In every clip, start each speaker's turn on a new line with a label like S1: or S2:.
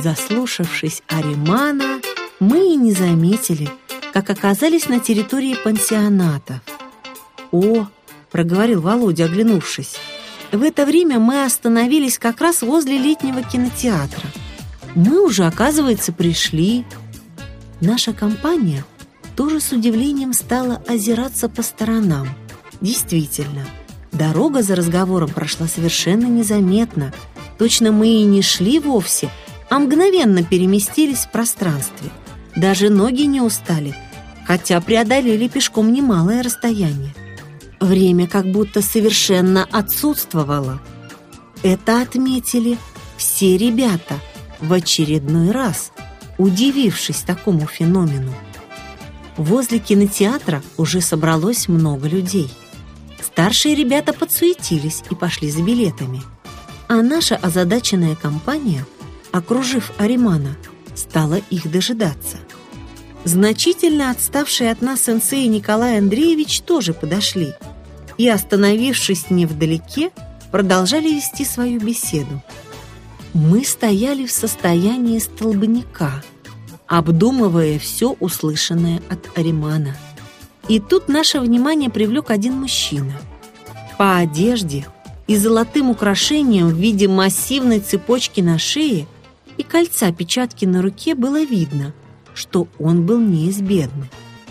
S1: Заслушавшись Аримана, мы и не заметили, как оказались на территории пансионата. «О!» — проговорил Володя, оглянувшись. В это время мы остановились как раз возле летнего кинотеатра. Мы уже, оказывается, пришли. Наша компания тоже с удивлением стала озираться по сторонам. Действительно, дорога за разговором прошла совершенно незаметно. Точно мы и не шли вовсе, а мгновенно переместились в пространстве. Даже ноги не устали, хотя преодолели пешком немалое расстояние. Время как будто совершенно отсутствовало. Это отметили все ребята в очередной раз, удивившись такому феномену. Возле кинотеатра уже собралось много людей. Старшие ребята подсуетились и пошли за билетами. А наша озадаченная компания, окружив Аримана, стала их дожидаться. Значительно отставший от нас сенсей Николай Андреевич тоже подошли и, остановившись невдалеке, продолжали вести свою беседу. Мы стояли в состоянии столбняка, обдумывая все услышанное от Аримана. И тут наше внимание привлек один мужчина. По одежде и золотым украшениям в виде массивной цепочки на шее и кольца-печатки на руке было видно, что он был не из бедных.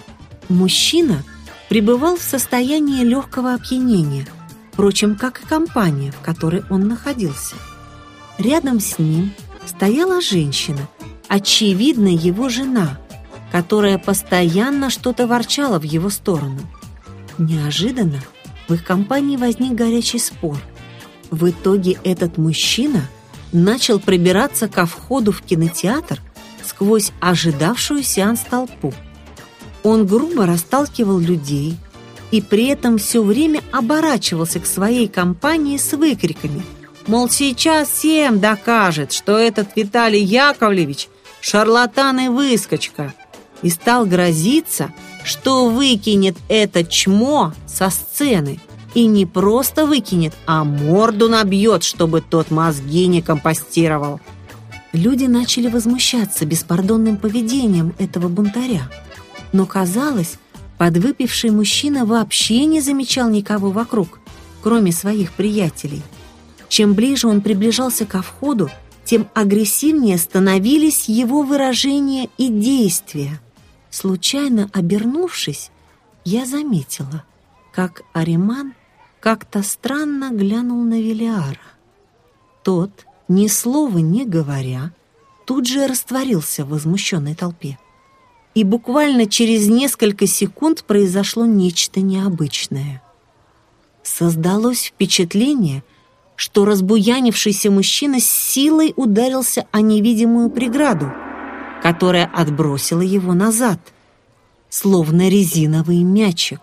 S1: Мужчина пребывал в состоянии легкого опьянения, впрочем, как и компания, в которой он находился. Рядом с ним стояла женщина, очевидно, его жена, которая постоянно что-то ворчала в его сторону. Неожиданно в их компании возник горячий спор. В итоге этот мужчина начал пробираться ко входу в кинотеатр сквозь ожидавшую сеанс толпу. Он грубо расталкивал людей и при этом все время оборачивался к своей компании с выкриками, мол, сейчас всем докажет, что этот Виталий Яковлевич шарлатан и выскочка, и стал грозиться, что выкинет это чмо со сцены, и не просто выкинет, а морду набьет, чтобы тот мозги не компостировал. Люди начали возмущаться беспардонным поведением этого бунтаря. Но, казалось, подвыпивший мужчина вообще не замечал никого вокруг, кроме своих приятелей. Чем ближе он приближался ко входу, тем агрессивнее становились его выражения и действия. Случайно обернувшись, я заметила, как Ариман как-то странно глянул на Велиара. Тот, ни слова не говоря, тут же растворился в возмущенной толпе. И буквально через несколько секунд произошло нечто необычное. Создалось впечатление, что разбуянившийся мужчина с силой ударился о невидимую преграду, которая отбросила его назад, словно резиновый мячик.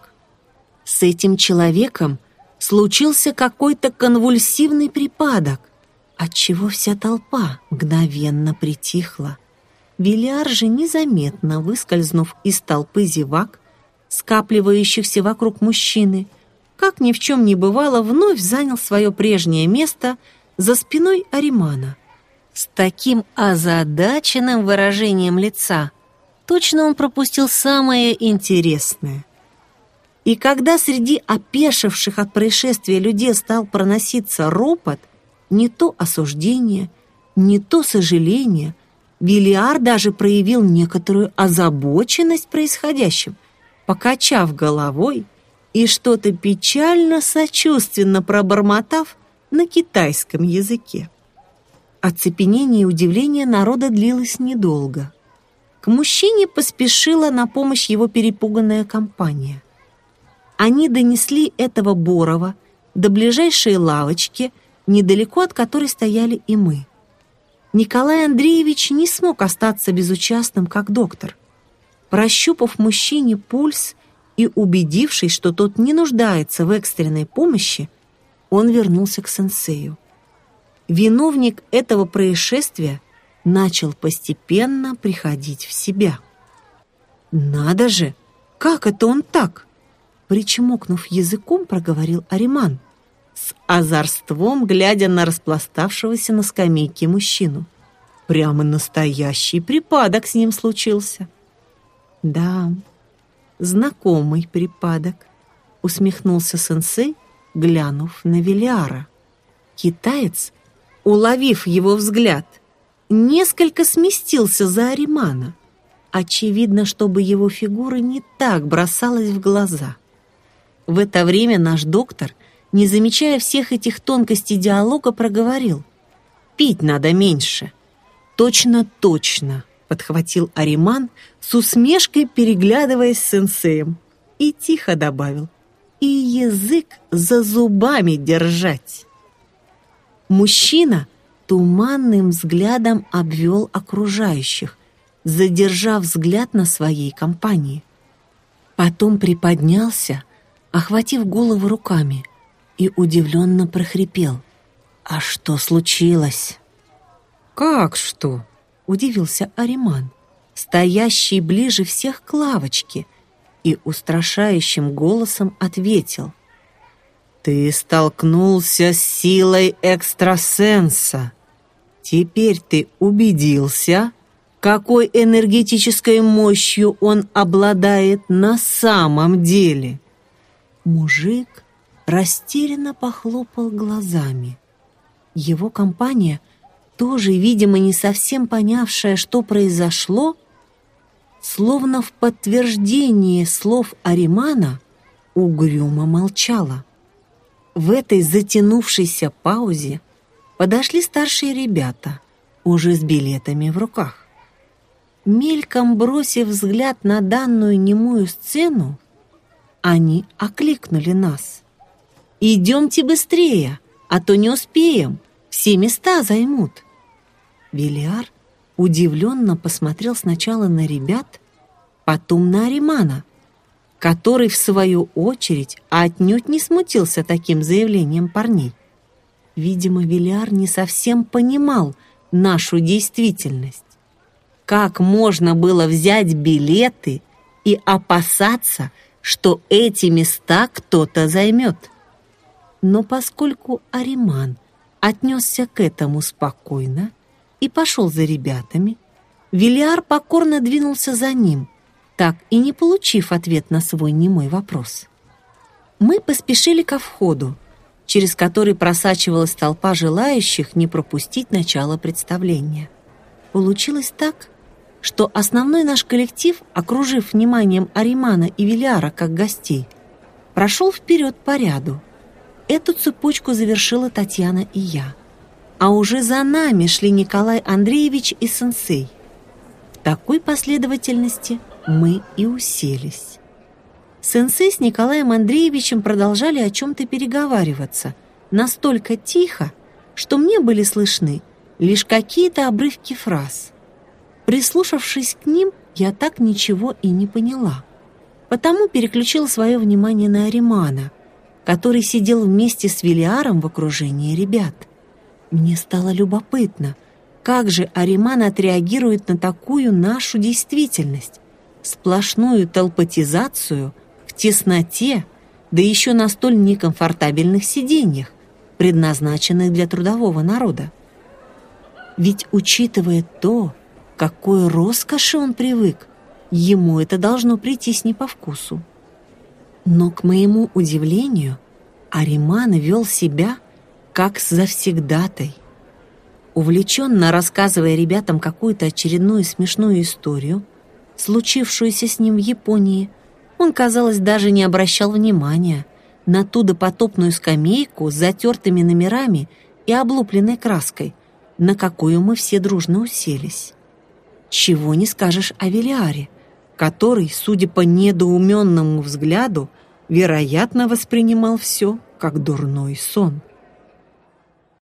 S1: С этим человеком случился какой-то конвульсивный припадок, отчего вся толпа мгновенно притихла. Велиар же, незаметно выскользнув из толпы зевак, скапливающихся вокруг мужчины, как ни в чем не бывало, вновь занял свое прежнее место за спиной Аримана. С таким озадаченным выражением лица точно он пропустил самое интересное. И когда среди опешивших от происшествия людей стал проноситься ропот, не то осуждение, не то сожаление, Велиар даже проявил некоторую озабоченность происходящим, покачав головой и что-то печально-сочувственно пробормотав на китайском языке. Оцепенение и удивление народа длилось недолго. К мужчине поспешила на помощь его перепуганная компания. Они донесли этого Борова до ближайшей лавочки, недалеко от которой стояли и мы. Николай Андреевич не смог остаться безучастным, как доктор. Прощупав мужчине пульс и убедившись, что тот не нуждается в экстренной помощи, он вернулся к сенсею. Виновник этого происшествия начал постепенно приходить в себя. «Надо же! Как это он так?» Причмокнув языком, проговорил Ариман, с озорством глядя на распластавшегося на скамейке мужчину. Прямо настоящий припадок с ним случился. Да, знакомый припадок, усмехнулся сенсей, глянув на Велиара. Китаец, уловив его взгляд, несколько сместился за Аримана, очевидно, чтобы его фигура не так бросалась в глаза. В это время наш доктор, не замечая всех этих тонкостей диалога, проговорил: «Пить надо меньше». «Точно, точно», — подхватил Ариман, с усмешкой переглядываясь с сенсеем, и тихо добавил: «И язык за зубами держать». Мужчина туманным взглядом обвел окружающих, задержав взгляд на своей компании. Потом приподнялся, охватив голову руками, и удивленно прохрипел: «А что случилось?» «Как что?» — удивился Ариман, стоящий ближе всех к лавочке, и устрашающим голосом ответил: «Ты столкнулся с силой экстрасенса. Теперь ты убедился, какой энергетической мощью он обладает на самом деле». Мужик растерянно похлопал глазами. Его компания, тоже, видимо, не совсем понявшая, что произошло, словно в подтверждение слов Аримана, угрюмо молчала. В этой затянувшейся паузе подошли старшие ребята, уже с билетами в руках. Мельком бросив взгляд на данную немую сцену, они окликнули нас: «Идемте быстрее, а то не успеем, все места займут». Велиар удивленно посмотрел сначала на ребят, потом на Аримана, который, в свою очередь, отнюдь не смутился таким заявлением парней. Видимо, Велиар не совсем понимал нашу действительность. Как можно было взять билеты и опасаться, что эти места кто-то займет? Но поскольку Ариман отнесся к этому спокойно и пошел за ребятами, Велиар покорно двинулся за ним, так и не получив ответ на свой немой вопрос. Мы поспешили ко входу, через который просачивалась толпа желающих не пропустить начало представления. Получилось так, что основной наш коллектив, окружив вниманием Аримана и Велиара как гостей, прошел вперед по ряду. Эту цепочку завершила Татьяна и я. А уже за нами шли Николай Андреевич и сенсей. В такой последовательности мы и уселись. Сенсей с Николаем Андреевичем продолжали о чем-то переговариваться, настолько тихо, что мне были слышны лишь какие-то обрывки фраз. Прислушавшись к ним, я так ничего и не поняла. Потому переключила свое внимание на Аримана, который сидел вместе с Велиаром в окружении ребят. Мне стало любопытно, как же Ариман отреагирует на такую нашу действительность, сплошную телпатизацию в тесноте, да еще на столь некомфортабельных сиденьях, предназначенных для трудового народа. Ведь, учитывая то, к какой роскоши он привык, ему это должно прийтись не по вкусу. Но, к моему удивлению, Ариман вел себя как завсегдатай. Увлеченно рассказывая ребятам какую-то очередную смешную историю, случившуюся с ним в Японии, он, казалось, даже не обращал внимания на ту допотопную скамейку с затертыми номерами и облупленной краской, на какую мы все дружно уселись. Чего не скажешь о Велиаре, который, судя по недоуменному взгляду, вероятно, воспринимал все как дурной сон.